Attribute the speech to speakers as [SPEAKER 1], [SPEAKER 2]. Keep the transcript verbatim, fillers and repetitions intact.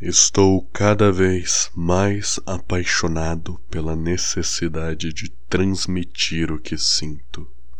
[SPEAKER 1] Estou cada vez mais apaixonado pela necessidade de transmitir o que sinto.